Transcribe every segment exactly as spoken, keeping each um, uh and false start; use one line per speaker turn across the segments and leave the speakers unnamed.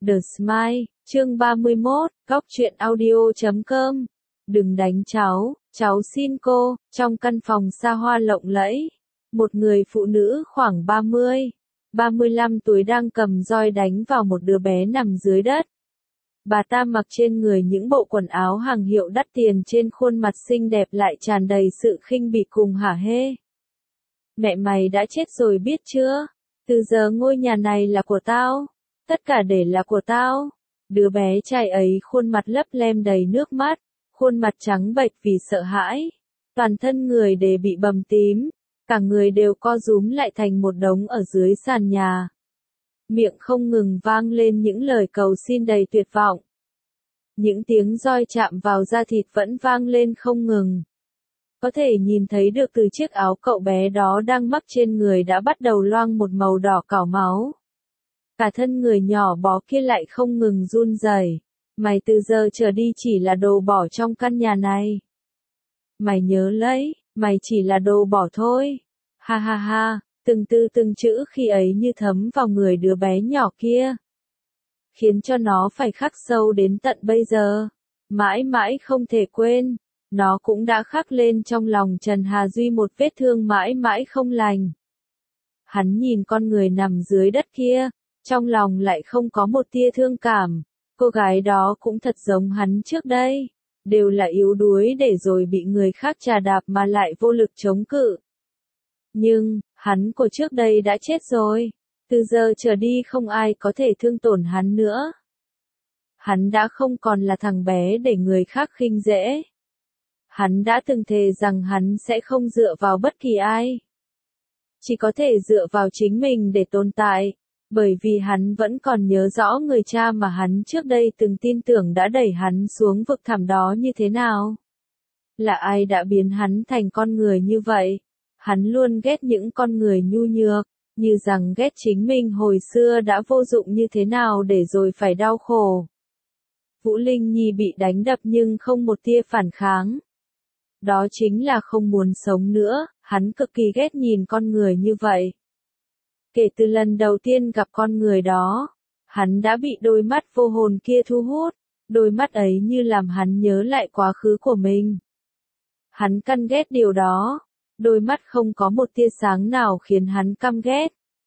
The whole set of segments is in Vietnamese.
The Smile, chương ba mươi mốt, góc truyện audio chấm com. Đừng đánh cháu, cháu xin cô. Trong căn phòng xa hoa lộng lẫy, một người phụ nữ khoảng ba mươi, ba mươi lăm tuổi đang cầm roi đánh vào một đứa bé nằm dưới đất. Bà ta mặc trên người những bộ quần áo hàng hiệu đắt tiền, trên khuôn mặt xinh đẹp lại tràn đầy sự khinh bỉ cùng hả hê. Mẹ mày đã chết rồi biết chưa? Từ giờ ngôi nhà này là của tao. Tất cả để là của tao. Đứa bé trai ấy khuôn mặt lấp lem đầy nước mắt, khuôn mặt trắng bệch vì sợ hãi. Toàn thân người đều bị bầm tím, cả người đều co rúm lại thành một đống ở dưới sàn nhà. Miệng không ngừng vang lên những lời cầu xin đầy tuyệt vọng. Những tiếng roi chạm vào da thịt vẫn vang lên không ngừng. Có thể nhìn thấy được từ chiếc áo cậu bé đó đang mắc trên người đã bắt đầu loang một màu đỏ cảo máu. Cả thân người nhỏ bó kia lại không ngừng run rẩy. Mày từ giờ trở đi chỉ là đồ bỏ trong căn nhà này. Mày nhớ lấy, mày chỉ là đồ bỏ thôi. Ha ha ha, từng từ từng chữ khi ấy như thấm vào người đứa bé nhỏ kia. Khiến cho nó phải khắc sâu đến tận bây giờ. Mãi mãi không thể quên. Nó cũng đã khắc lên trong lòng Trần Hà Duy một vết thương mãi mãi không lành. Hắn nhìn con người nằm dưới đất kia, trong lòng lại không có một tia thương cảm. Cô gái đó cũng thật giống hắn trước đây, đều là yếu đuối để rồi bị người khác trà đạp mà lại vô lực chống cự. Nhưng, hắn của trước đây đã chết rồi, từ giờ trở đi không ai có thể thương tổn hắn nữa. Hắn đã không còn là thằng bé để người khác khinh dễ. Hắn đã từng thề rằng hắn sẽ không dựa vào bất kỳ ai. Chỉ có thể dựa vào chính mình để tồn tại, bởi vì hắn vẫn còn nhớ rõ người cha mà hắn trước đây từng tin tưởng đã đẩy hắn xuống vực thẳm đó như thế nào. Là ai đã biến hắn thành con người như vậy? Hắn luôn ghét những con người nhu nhược, như rằng ghét chính mình hồi xưa đã vô dụng như thế nào để rồi phải đau khổ. Vũ Linh Nhi bị đánh đập nhưng không một tia phản kháng. Đó chính là không muốn sống nữa, hắn cực kỳ ghét nhìn con người như vậy. Kể từ lần đầu tiên gặp con người đó, hắn đã bị đôi mắt vô hồn kia thu hút, đôi mắt ấy như làm hắn nhớ lại quá khứ của mình. Hắn căm ghét điều đó, đôi mắt không có một tia sáng nào khiến hắn căm ghét.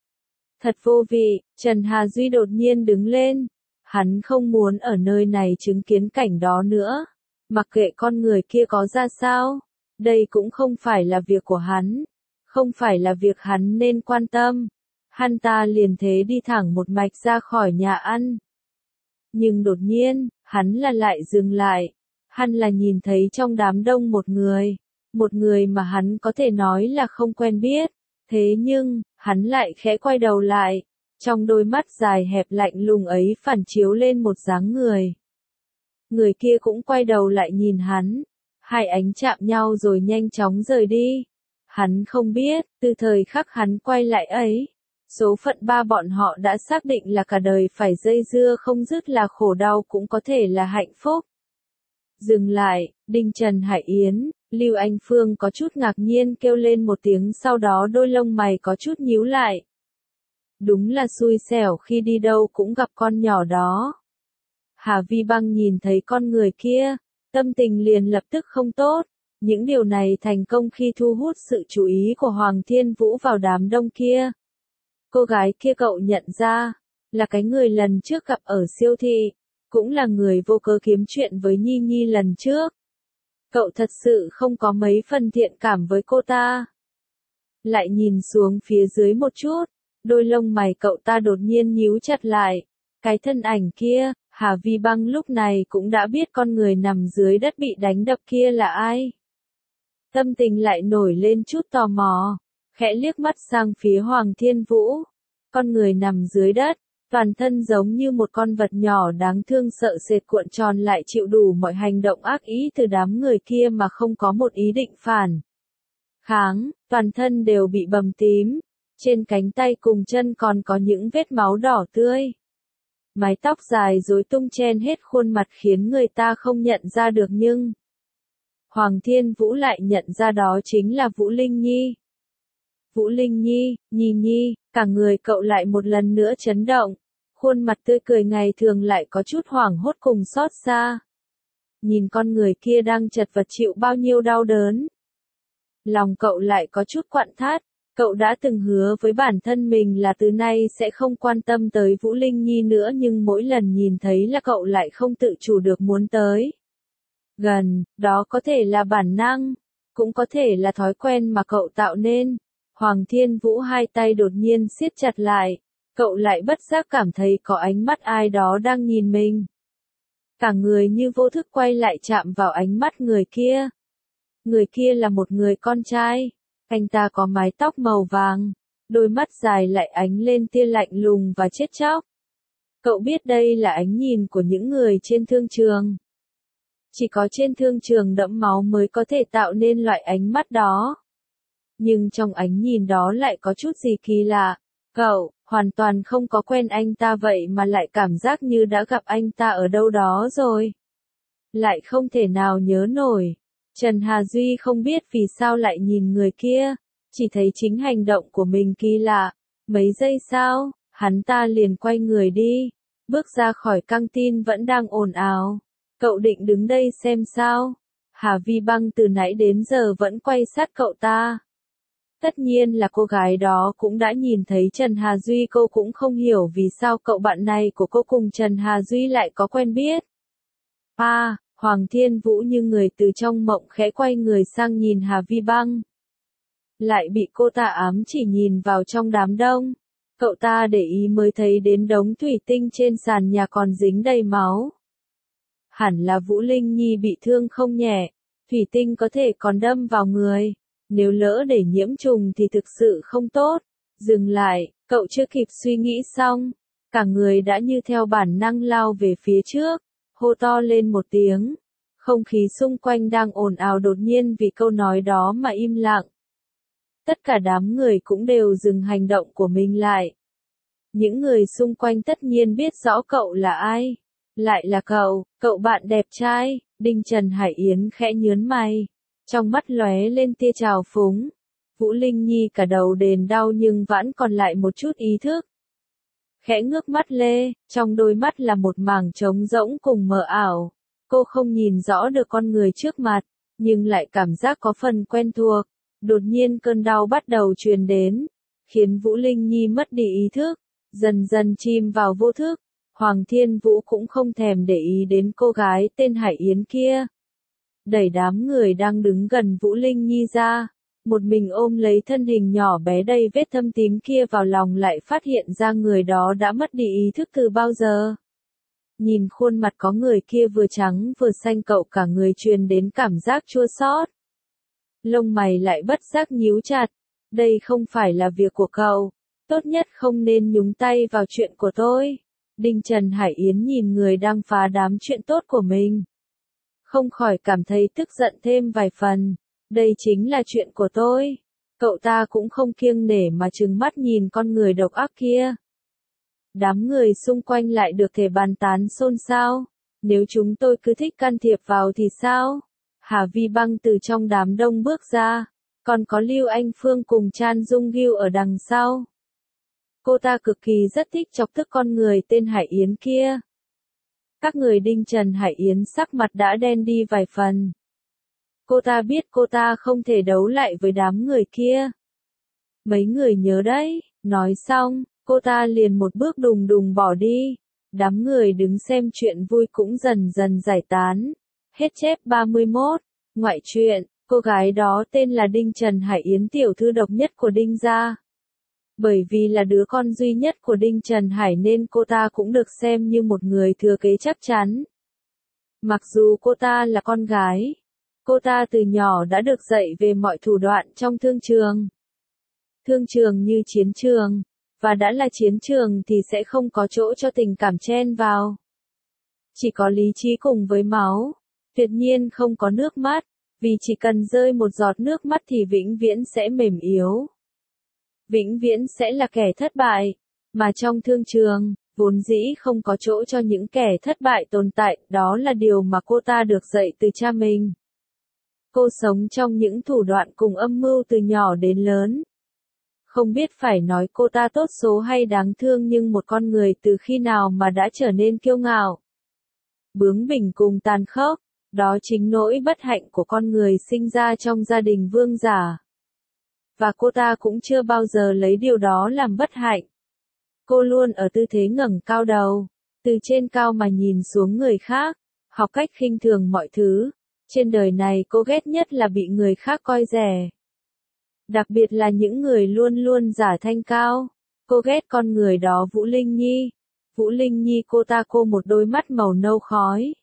Thật vô vị, Trần Hà Duy đột nhiên đứng lên, hắn không muốn ở nơi này chứng kiến cảnh đó nữa. Mặc kệ con người kia có ra sao, đây cũng không phải là việc của hắn, không phải là việc hắn nên quan tâm. Hắn ta liền thế đi thẳng một mạch ra khỏi nhà ăn. Nhưng đột nhiên, hắn là lại dừng lại. Hắn là nhìn thấy trong đám đông một người, một người mà hắn có thể nói là không quen biết. Thế nhưng, hắn lại khẽ quay đầu lại, trong đôi mắt dài hẹp lạnh lùng ấy phản chiếu lên một dáng người. Người kia cũng quay đầu lại nhìn hắn, hai ánh chạm nhau rồi nhanh chóng rời đi. Hắn không biết, từ thời khắc hắn quay lại ấy, số phận ba bọn họ đã xác định là cả đời phải dây dưa không dứt, là khổ đau cũng có thể là hạnh phúc. Dừng lại, Đinh Trần Hải Yến, Lưu Anh Phương có chút ngạc nhiên kêu lên một tiếng, sau đó đôi lông mày có chút nhíu lại. Đúng là xui xẻo, khi đi đâu cũng gặp con nhỏ đó. Hà Vi Băng nhìn thấy con người kia, tâm tình liền lập tức không tốt. Những điều này thành công khi thu hút sự chú ý của Hoàng Thiên Vũ vào đám đông kia. Cô gái kia cậu nhận ra, là cái người lần trước gặp ở siêu thị, cũng là người vô cớ kiếm chuyện với Nhi Nhi lần trước. Cậu thật sự không có mấy phần thiện cảm với cô ta. Lại nhìn xuống phía dưới một chút, đôi lông mày cậu ta đột nhiên nhíu chặt lại. Cái thân ảnh kia, Hà Vi Băng lúc này cũng đã biết con người nằm dưới đất bị đánh đập kia là ai. Tâm tình lại nổi lên chút tò mò, khẽ liếc mắt sang phía Hoàng Thiên Vũ. Con người nằm dưới đất, toàn thân giống như một con vật nhỏ đáng thương sợ sệt cuộn tròn lại chịu đủ mọi hành động ác ý từ đám người kia mà không có một ý định phản kháng, toàn thân đều bị bầm tím, trên cánh tay cùng chân còn có những vết máu đỏ tươi. Mái tóc dài rối tung chen hết khuôn mặt khiến người ta không nhận ra được, nhưng Hoàng Thiên Vũ lại nhận ra đó chính là Vũ Linh Nhi. Vũ Linh Nhi, Nhi Nhi, cả người cậu lại một lần nữa chấn động. khuôn mặt tươi cười ngày thường lại có chút hoảng hốt cùng xót xa. Nhìn con người kia đang chật vật chịu bao nhiêu đau đớn. Lòng cậu lại có chút quặn thắt, cậu đã từng hứa với bản thân mình là từ nay sẽ không quan tâm tới Vũ Linh Nhi nữa nhưng mỗi lần nhìn thấy là cậu lại không tự chủ được muốn tới. Gần, đó có thể là bản năng, cũng có thể là thói quen mà cậu tạo nên. Hoàng Thiên Vũ hai tay đột nhiên siết chặt lại, cậu lại bất giác cảm thấy có ánh mắt ai đó đang nhìn mình. Cả người như vô thức quay lại chạm vào ánh mắt người kia. Người kia là một người con trai, anh ta có mái tóc màu vàng, đôi mắt dài lại ánh lên tia lạnh lùng và chết chóc. Cậu biết đây là ánh nhìn của những người trên thương trường. Chỉ có trên thương trường đẫm máu mới có thể tạo nên loại ánh mắt đó. Nhưng trong ánh nhìn đó lại có chút gì kỳ lạ. Cậu, hoàn toàn không có quen anh ta vậy mà lại cảm giác như đã gặp anh ta ở đâu đó rồi. Lại không thể nào nhớ nổi. Trần Hà Duy không biết vì sao lại nhìn người kia, chỉ thấy chính hành động của mình kỳ lạ. Mấy giây sau, hắn ta liền quay người đi, bước ra khỏi căng tin vẫn đang ồn ào. Cậu định đứng đây xem sao? Hà Vi Băng từ nãy đến giờ vẫn quay sát cậu ta. Tất nhiên là cô gái đó cũng đã nhìn thấy Trần Hà Duy, cô cũng không hiểu vì sao cậu bạn này của cô cùng Trần Hà Duy lại có quen biết. À, Hoàng Thiên Vũ như người từ trong mộng khẽ quay người sang nhìn Hà Vi Băng. Lại bị cô ta ám chỉ nhìn vào trong đám đông. Cậu ta để ý mới thấy đến đống thủy tinh trên sàn nhà còn dính đầy máu. Hẳn là Vũ Linh Nhi bị thương không nhẹ, thủy tinh có thể còn đâm vào người. Nếu lỡ để nhiễm trùng thì thực sự không tốt. Dừng lại, cậu chưa kịp suy nghĩ xong. Cả người đã như theo bản năng lao về phía trước, hô to lên một tiếng. Không khí xung quanh đang ồn ào đột nhiên vì câu nói đó mà im lặng. Tất cả đám người cũng đều dừng hành động của mình lại. Những người xung quanh tất nhiên biết rõ cậu là ai. Lại là cậu, cậu bạn đẹp trai. Đinh Trần Hải Yến khẽ nhớn mày. Trong mắt lóe lên tia trào phúng. Vũ Linh Nhi cả đầu đền đau nhưng vẫn còn lại một chút ý thức. Khẽ ngước mắt lê, trong đôi mắt là một mảng trống rỗng cùng mờ ảo. Cô không nhìn rõ được con người trước mặt, nhưng lại cảm giác có phần quen thuộc. Đột nhiên cơn đau bắt đầu truyền đến, khiến Vũ Linh Nhi mất đi ý thức, dần dần chìm vào vô thức. Hoàng Thiên Vũ cũng không thèm để ý đến cô gái tên Hải Yến kia. Đẩy đám người đang đứng gần Vũ Linh Nhi ra, một mình ôm lấy thân hình nhỏ bé đầy vết thâm tím kia vào lòng, lại phát hiện ra người đó đã mất đi ý thức từ bao giờ. Nhìn khuôn mặt có người kia vừa trắng vừa xanh, cậu cả người truyền đến cảm giác chua xót. Lông mày lại bất giác nhíu chặt. Đây không phải là việc của cậu. Tốt nhất không nên nhúng tay vào chuyện của tôi. Đinh Trần Hải Yến nhìn người đang phá đám chuyện tốt của mình. Không khỏi cảm thấy tức giận thêm vài phần. Đây chính là chuyện của tôi. Cậu ta cũng không kiêng nể mà trừng mắt nhìn con người độc ác kia. Đám người xung quanh lại được thể bàn tán xôn xao. Nếu chúng tôi cứ thích can thiệp vào thì sao? Hà Vi Băng từ trong đám đông bước ra. Còn có Lưu Anh Phương cùng Chan Dung Gil ở đằng sau. Cô ta cực kỳ rất thích chọc tức con người tên Hải Yến kia. Các người Đinh Trần Hải Yến sắc mặt đã đen đi vài phần. Cô ta biết cô ta không thể đấu lại với đám người kia. Mấy người nhớ đấy, nói xong, cô ta liền một bước đùng đùng bỏ đi. Đám người đứng xem chuyện vui cũng dần dần giải tán. Hết chép ba mươi mốt. Ngoại truyện, cô gái đó tên là Đinh Trần Hải Yến, tiểu thư độc nhất của Đinh gia. Bởi vì là đứa con duy nhất của Đinh Trần Hải nên cô ta cũng được xem như một người thừa kế chắc chắn. Mặc dù cô ta là con gái, cô ta từ nhỏ đã được dạy về mọi thủ đoạn trong thương trường. Thương trường như chiến trường, và đã là chiến trường thì sẽ không có chỗ cho tình cảm chen vào. Chỉ có lý trí cùng với máu, tuyệt nhiên không có nước mắt, vì chỉ cần rơi một giọt nước mắt thì vĩnh viễn sẽ mềm yếu. Vĩnh viễn sẽ là kẻ thất bại, mà trong thương trường, vốn dĩ không có chỗ cho những kẻ thất bại tồn tại, đó là điều mà cô ta được dạy từ cha mình. Cô sống trong những thủ đoạn cùng âm mưu từ nhỏ đến lớn. Không biết phải nói cô ta tốt số hay đáng thương, nhưng một con người từ khi nào mà đã trở nên kiêu ngạo, bướng bỉnh cùng tàn khốc, đó chính nỗi bất hạnh của con người sinh ra trong gia đình vương giả. Và cô ta cũng chưa bao giờ lấy điều đó làm bất hạnh. Cô luôn ở tư thế ngẩng cao đầu, từ trên cao mà nhìn xuống người khác, học cách khinh thường mọi thứ. Trên đời này cô ghét nhất là bị người khác coi rẻ. Đặc biệt là những người luôn luôn giả thanh cao. Cô ghét con người đó Vũ Linh Nhi. Vũ Linh Nhi cô ta cô một đôi mắt màu nâu khói.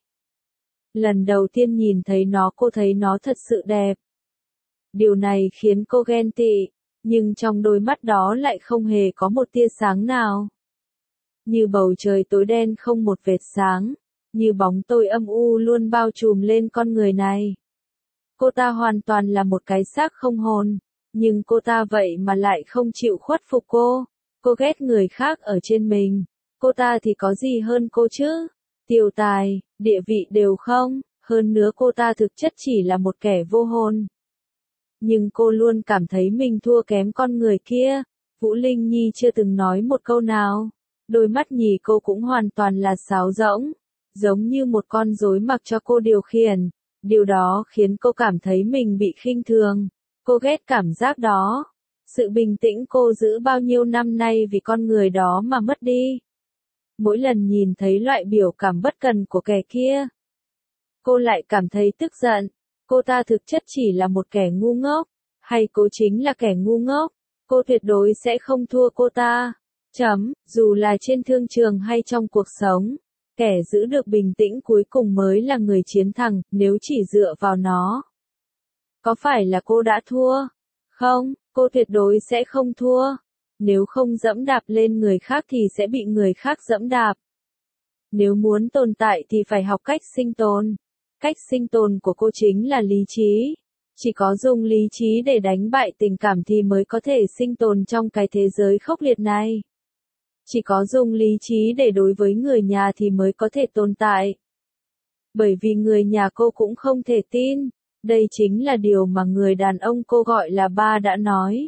Lần đầu tiên nhìn thấy nó cô thấy nó thật sự đẹp. Điều này khiến cô ghen tị, nhưng trong đôi mắt đó lại không hề có một tia sáng nào. Như bầu trời tối đen không một vệt sáng, như bóng tối âm u luôn bao trùm lên con người này. Cô ta hoàn toàn là một cái xác không hồn, nhưng cô ta vậy mà lại không chịu khuất phục cô. Cô ghét người khác ở trên mình, cô ta thì có gì hơn cô chứ? Tiêu tài, địa vị đều không, hơn nữa cô ta thực chất chỉ là một kẻ vô hồn. Nhưng cô luôn cảm thấy mình thua kém con người kia. Vũ Linh Nhi chưa từng nói một câu nào. Đôi mắt nhì cô cũng hoàn toàn là sáo rỗng, giống như một con rối mặc cho cô điều khiển. Điều đó khiến cô cảm thấy mình bị khinh thường. Cô ghét cảm giác đó. Sự bình tĩnh cô giữ bao nhiêu năm nay vì con người đó mà mất đi. Mỗi lần nhìn thấy loại biểu cảm bất cần của kẻ kia, cô lại cảm thấy tức giận. Cô ta thực chất chỉ là một kẻ ngu ngốc, hay cô chính là kẻ ngu ngốc. Cô tuyệt đối sẽ không thua cô ta. Chấm, dù là trên thương trường hay trong cuộc sống, kẻ giữ được bình tĩnh cuối cùng mới là người chiến thắng, nếu chỉ dựa vào nó. Có phải là cô đã thua? Không, cô tuyệt đối sẽ không thua. Nếu không dẫm đạp lên người khác thì sẽ bị người khác dẫm đạp. Nếu muốn tồn tại thì phải học cách sinh tồn. Cách sinh tồn của cô chính là lý trí. Chỉ có dùng lý trí để đánh bại tình cảm thì mới có thể sinh tồn trong cái thế giới khốc liệt này. Chỉ có dùng lý trí để đối với người nhà thì mới có thể tồn tại. Bởi vì người nhà cô cũng không thể tin. Đây chính là điều mà người đàn ông cô gọi là ba đã nói.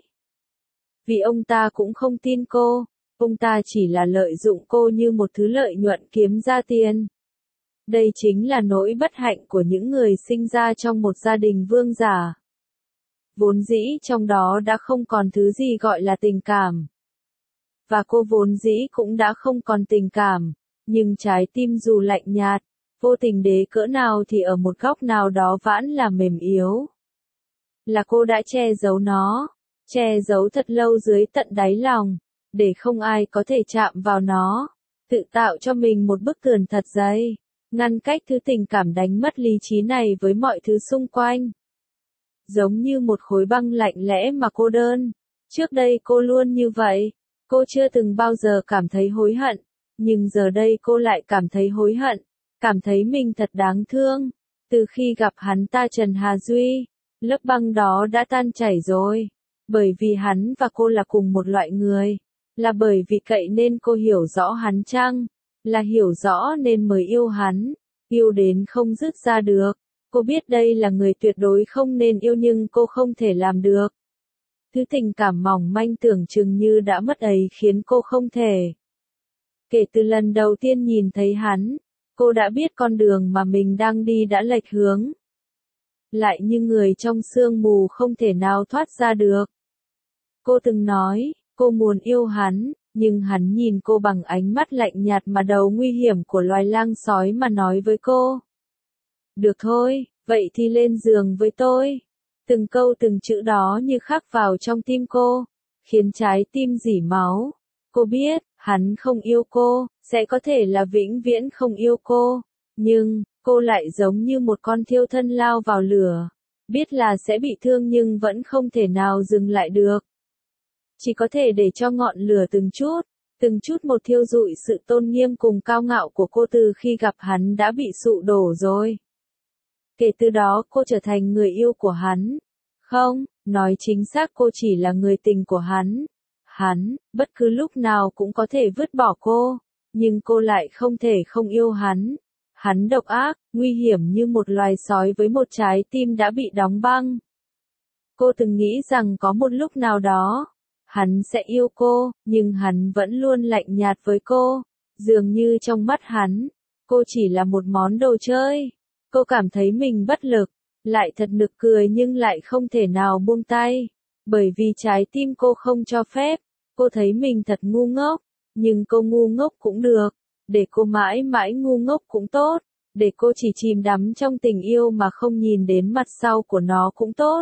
Vì ông ta cũng không tin cô. Ông ta chỉ là lợi dụng cô như một thứ lợi nhuận kiếm ra tiền. Đây chính là nỗi bất hạnh của những người sinh ra trong một gia đình vương giả. Vốn dĩ trong đó đã không còn thứ gì gọi là tình cảm. Và cô vốn dĩ cũng đã không còn tình cảm. Nhưng trái tim dù lạnh nhạt, vô tình đế cỡ nào thì ở một góc nào đó vẫn là mềm yếu. Là cô đã che giấu nó. Che giấu thật lâu dưới tận đáy lòng. Để không ai có thể chạm vào nó. Tự tạo cho mình một bức tường thật dày. Ngăn cách thứ tình cảm đánh mất lý trí này với mọi thứ xung quanh. Giống như một khối băng lạnh lẽ mà cô đơn. Trước đây cô luôn như vậy. Cô chưa từng bao giờ cảm thấy hối hận. Nhưng giờ đây cô lại cảm thấy hối hận. Cảm thấy mình thật đáng thương. Từ khi gặp hắn ta Trần Hà Duy, lớp băng đó đã tan chảy rồi. Bởi vì hắn và cô là cùng một loại người. Là bởi vì cậy nên cô hiểu rõ hắn chăng? Là hiểu rõ nên mới yêu hắn. Yêu đến không dứt ra được. Cô biết đây là người tuyệt đối không nên yêu nhưng cô không thể làm được. Thứ tình cảm mỏng manh tưởng chừng như đã mất ấy khiến cô không thể. Kể từ lần đầu tiên nhìn thấy hắn, cô đã biết con đường mà mình đang đi đã lệch hướng. Lại như người trong sương mù không thể nào thoát ra được. Cô từng nói, cô muốn yêu hắn, nhưng hắn nhìn cô bằng ánh mắt lạnh nhạt mà đầu nguy hiểm của loài lang sói mà nói với cô. Được thôi, vậy thì lên giường với tôi. Từng câu từng chữ đó như khắc vào trong tim cô, khiến trái tim rỉ máu. Cô biết, hắn không yêu cô, sẽ có thể là vĩnh viễn không yêu cô. Nhưng, cô lại giống như một con thiêu thân lao vào lửa. Biết là sẽ bị thương nhưng vẫn không thể nào dừng lại được. Chỉ có thể để cho ngọn lửa từng chút, từng chút một thiêu rụi sự tôn nghiêm cùng cao ngạo của cô từ khi gặp hắn đã bị sụ đổ rồi. Kể từ đó cô trở thành người yêu của hắn. Không, nói chính xác cô chỉ là người tình của hắn. Hắn, bất cứ lúc nào cũng có thể vứt bỏ cô, nhưng cô lại không thể không yêu hắn. Hắn độc ác, nguy hiểm như một loài sói với một trái tim đã bị đóng băng. Cô từng nghĩ rằng có một lúc nào đó, Hắn sẽ yêu cô, nhưng hắn vẫn luôn lạnh nhạt với cô. Dường như trong mắt hắn, cô chỉ là một món đồ chơi. Cô cảm thấy mình bất lực, lại thật nực cười nhưng lại không thể nào buông tay. Bởi vì trái tim cô không cho phép, cô thấy mình thật ngu ngốc. Nhưng cô ngu ngốc cũng được, để cô mãi mãi ngu ngốc cũng tốt. Để cô chỉ chìm đắm trong tình yêu mà không nhìn đến mặt sau của nó cũng tốt.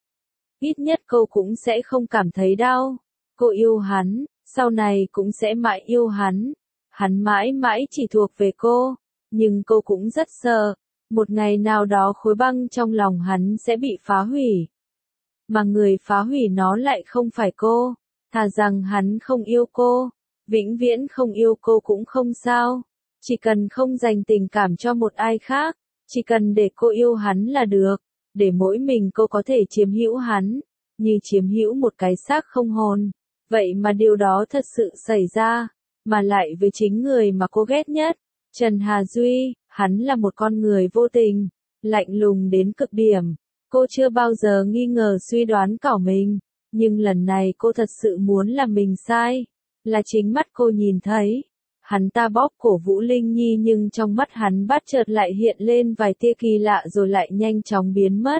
Ít nhất cô cũng sẽ không cảm thấy đau. Cô yêu hắn, sau này cũng sẽ mãi yêu hắn. Hắn mãi mãi chỉ thuộc về cô. Nhưng cô cũng rất sợ, một ngày nào đó khối băng trong lòng hắn sẽ bị phá hủy. Mà người phá hủy nó lại không phải cô. Thà rằng hắn không yêu cô, vĩnh viễn không yêu cô cũng không sao. Chỉ cần không dành tình cảm cho một ai khác, chỉ cần để cô yêu hắn là được, để mỗi mình cô có thể chiếm hữu hắn, như chiếm hữu một cái xác không hồn. Vậy mà điều đó thật sự xảy ra, mà lại với chính người mà cô ghét nhất. Trần Hà Duy, hắn là một con người vô tình, lạnh lùng đến cực điểm. Cô chưa bao giờ nghi ngờ suy đoán của mình, nhưng lần này cô thật sự muốn là mình sai, là chính mắt cô nhìn thấy. Hắn ta bóp cổ Vũ Linh Nhi nhưng trong mắt hắn bất chợt lại hiện lên vài tia kỳ lạ rồi lại nhanh chóng biến mất.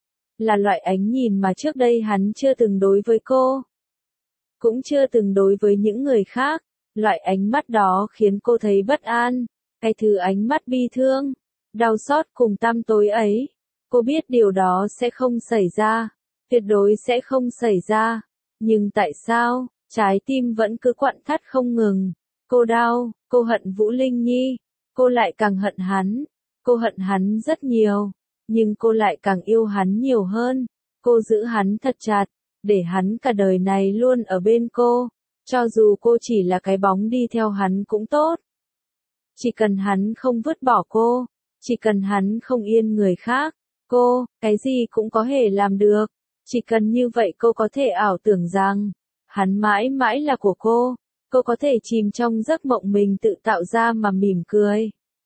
Là loại ánh nhìn mà trước đây hắn chưa từng đối với cô, cũng chưa từng đối với những người khác. Loại ánh mắt đó khiến cô thấy bất an, cái thứ ánh mắt bi thương, đau xót cùng tăm tối ấy. Cô biết điều đó sẽ không xảy ra, tuyệt đối sẽ không xảy ra. Nhưng tại sao, trái tim vẫn cứ quặn thắt không ngừng. Cô đau, cô hận Vũ Linh Nhi, cô lại càng hận hắn. Cô hận hắn rất nhiều, nhưng cô lại càng yêu hắn nhiều hơn. Cô giữ hắn thật chặt, để hắn cả đời này luôn ở bên cô. Cho dù cô chỉ là cái bóng đi theo hắn cũng tốt. Chỉ cần hắn không vứt bỏ cô, chỉ cần hắn không yên người khác, cô, cái gì cũng có thể làm được. Chỉ cần như vậy cô có thể ảo tưởng rằng, hắn mãi mãi là của cô. Cô có thể chìm trong giấc mộng mình tự tạo ra mà mỉm cười.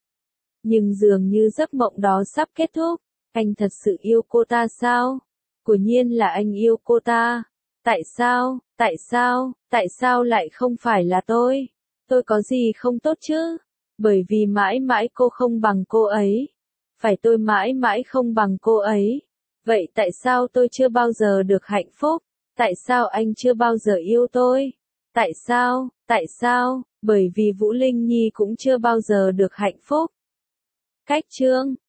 Nhưng dường như giấc mộng đó sắp kết thúc. Anh thật sự yêu cô ta sao? Quả nhiên là anh yêu cô ta. Tại sao, tại sao, tại sao lại không phải là tôi? Tôi có gì không tốt chứ? Bởi vì mãi mãi cô không bằng cô ấy. Phải tôi mãi mãi không bằng cô ấy. Vậy tại sao tôi chưa bao giờ được hạnh phúc? Tại sao anh chưa bao giờ yêu tôi? Tại sao, tại sao? Bởi vì Vũ Linh Nhi cũng chưa bao giờ được hạnh phúc. Cách chương